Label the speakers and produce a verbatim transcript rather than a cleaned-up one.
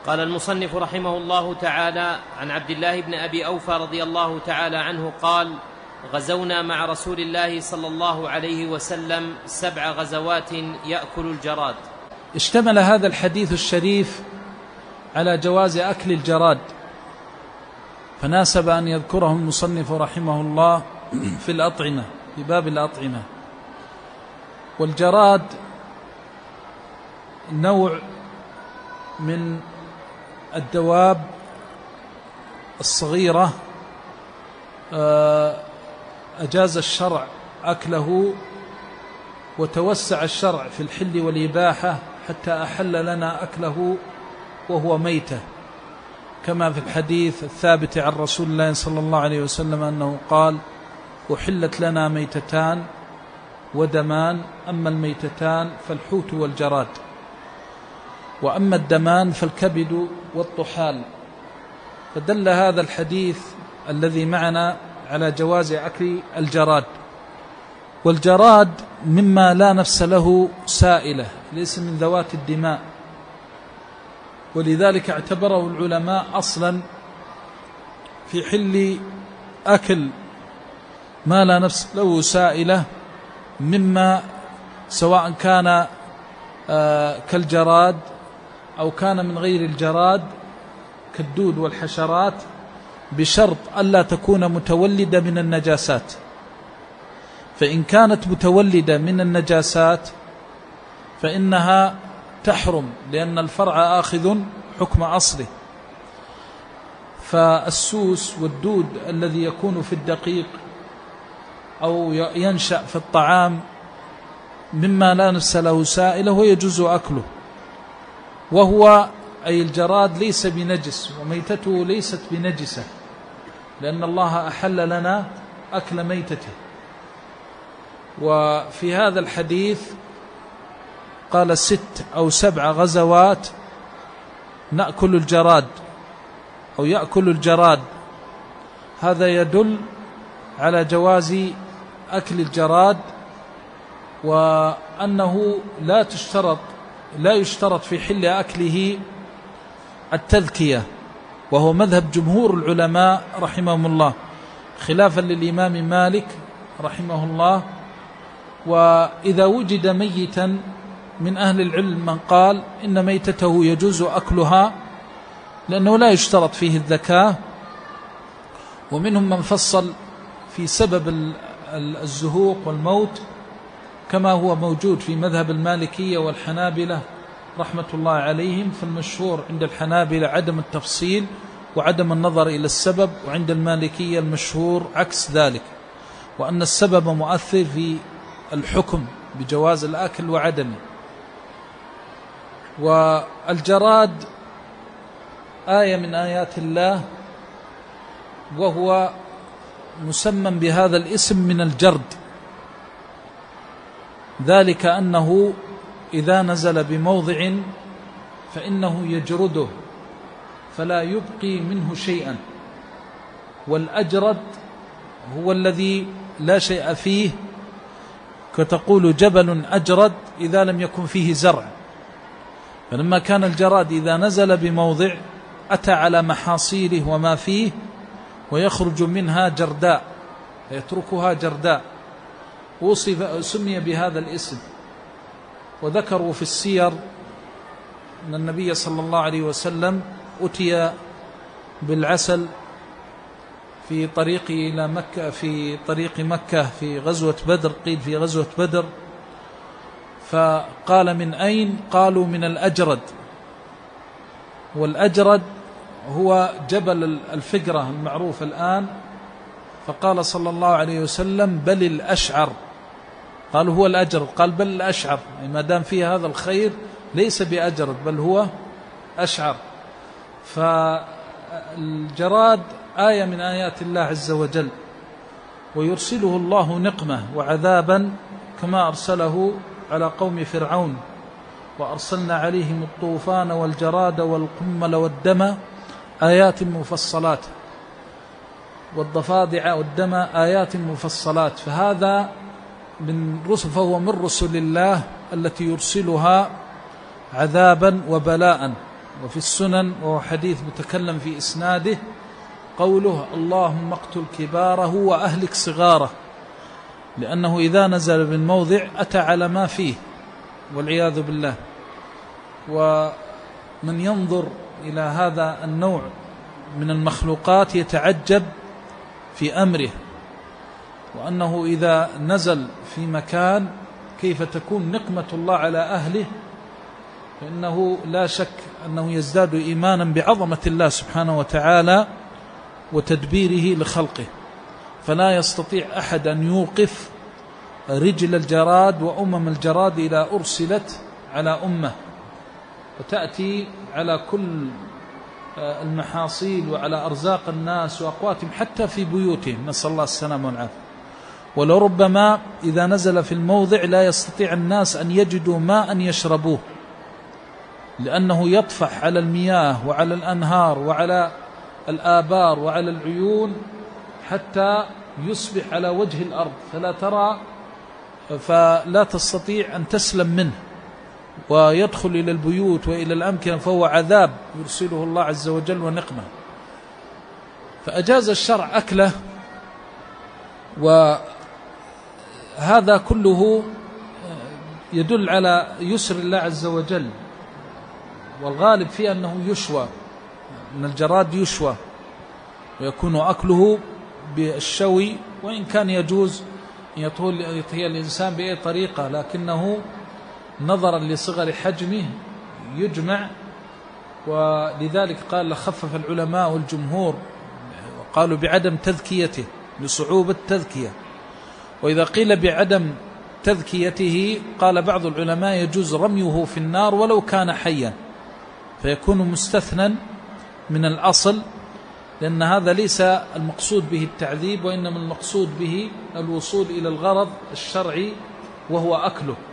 Speaker 1: قال المصنف رحمه الله تعالى: عن عبد الله بن أبي أوفى رضي الله تعالى عنه قال: غزونا مع رسول الله صلى الله عليه وسلم سبع غزوات يأكل الجراد.
Speaker 2: اشتمل هذا الحديث الشريف على جواز أكل الجراد، فناسب أن يذكره المصنف رحمه الله في الأطعمة، في باب الأطعمة. والجراد نوع من الدواب الصغيرة أجاز الشرع أكله، وتوسع الشرع في الحل والإباحة حتى أحل لنا أكله وهو ميتة، كما في الحديث الثابت عن رسول الله صلى الله عليه وسلم أنه قال: أحلت لنا ميتتان ودمان، أما الميتتان فالحوت والجراد، وأما الدمان فالكبد والطحال. فدل هذا الحديث الذي معنا على جواز أكل الجراد. والجراد مما لا نفس له سائلة، ليس من ذوات الدماء، ولذلك اعتبره العلماء أصلا في حل أكل ما لا نفس له سائلة، مما سواء كان كالجراد أو كان من غير الجراد كالدود والحشرات، بشرط ألا تكون متولدة من النجاسات. فإن كانت متولدة من النجاسات فإنها تحرم، لأن الفرع آخذ حكم أصله. فالسوس والدود الذي يكون في الدقيق أو ينشأ في الطعام مما لا نفس له سائله ويجوز أكله، وهو أي الجراد ليس بنجس، وميتته ليست بنجسة، لأن الله أحل لنا أكل ميتته. وفي هذا الحديث قال ست أو سبع غزوات نأكل الجراد أو يأكل الجراد، هذا يدل على جواز أكل الجراد، وأنه لا تشترط لا يشترط في حل أكله التذكية، وهو مذهب جمهور العلماء رحمهم الله، خلافا للإمام مالك رحمه الله. وإذا وجد ميتا من أهل العلم من قال إن ميتته يجوز أكلها لأنه لا يشترط فيه الذكاة، ومنهم من فصل في سبب الزهوق والموت، كما هو موجود في مذهب المالكية والحنابلة رحمة الله عليهم. فالمشهور عند الحنابلة عدم التفصيل وعدم النظر إلى السبب، وعند المالكية المشهور عكس ذلك، وأن السبب مؤثر في الحكم بجواز الأكل وعدمه. والجراد آية من آيات الله، وهو مسمى بهذا الاسم من الجرد، ذلك أنه إذا نزل بموضع فإنه يجرده فلا يبقي منه شيئا. والأجرد هو الذي لا شيء فيه، كتقول جبل أجرد إذا لم يكن فيه زرع. فلما كان الجراد إذا نزل بموضع أتى على محاصيله وما فيه ويخرج منها جرداء، يتركها جرداء، وصف سمي بهذا الاسم. وذكروا في السير أن النبي صلى الله عليه وسلم أتي بالعسل في طريقه إلى مكة، في طريق مكة في غزوة بدر، قيل في غزوة بدر، فقال: من أين؟ قالوا: من الأجرد. والأجرد هو جبل الفقرة المعروف الآن. فقال صلى الله عليه وسلم: بل الأشعر. قالوا: هو الأجرد. قال: بل الأشعر، ما دام فيه هذا الخير ليس بأجرد بل هو أشعر. فالجراد آية من آيات الله عز وجل، ويرسله الله نقمة وعذابا كما أرسله على قوم فرعون: وأرسلنا عليهم الطوفان والجراد والقمل والدم آيات مفصلات، والضفادع والدم آيات مفصلات. فهذا من رسل، فهو من رسل الله التي يرسلها عذابا وبلاء، وفي السنن وهو حديث متكلم في إسناده قوله اللهم اقتل كباره وأهلك صغاره، لأنه إذا نزل من موضع أتى على ما فيه والعياذ بالله. ومن ينظر إلى هذا النوع من المخلوقات يتعجب في أمره، وأنه إذا نزل في مكان كيف تكون نقمة الله على أهله، فإنه لا شك أنه يزداد إيمانا بعظمة الله سبحانه وتعالى وتدبيره لخلقه. فلا يستطيع أحد أن يوقف رجل الجراد وأمم الجراد إذا أرسلت على أمة، وتأتي على كل المحاصيل وعلى أرزاق الناس وأقواتهم حتى في بيوتهم، نسأل الله السلامة والعافية. ولربما إذا نزل في الموضع لا يستطيع الناس أن يجدوا ماء يشربوه، لأنه يطفح على المياه وعلى الأنهار وعلى الآبار وعلى العيون حتى يصبح على وجه الأرض، فلا ترى فلا تستطيع أن تسلم منه، ويدخل إلى البيوت وإلى الأمكنة، فهو عذاب يرسله الله عز وجل ونقمة. فأجاز الشرع أكله، وهذا كله يدل على يسر الله عز وجل، والغالب فيه أنه يشوى، أن الجراد يشوى ويكون أكله بالشوي، وإن كان يجوز أن يطهي الإنسان بأي طريقة، لكنه نظرا لصغر حجمه يجمع. ولذلك قال لخفف العلماء والجمهور وقالوا بعدم تذكيته لصعوبة تذكية. وإذا قيل بعدم تذكيته قال بعض العلماء يجوز رميه في النار ولو كان حيا، فيكون مستثنى من الأصل، لأن هذا ليس المقصود به التعذيب، وإنما المقصود به الوصول إلى الغرض الشرعي وهو أكله.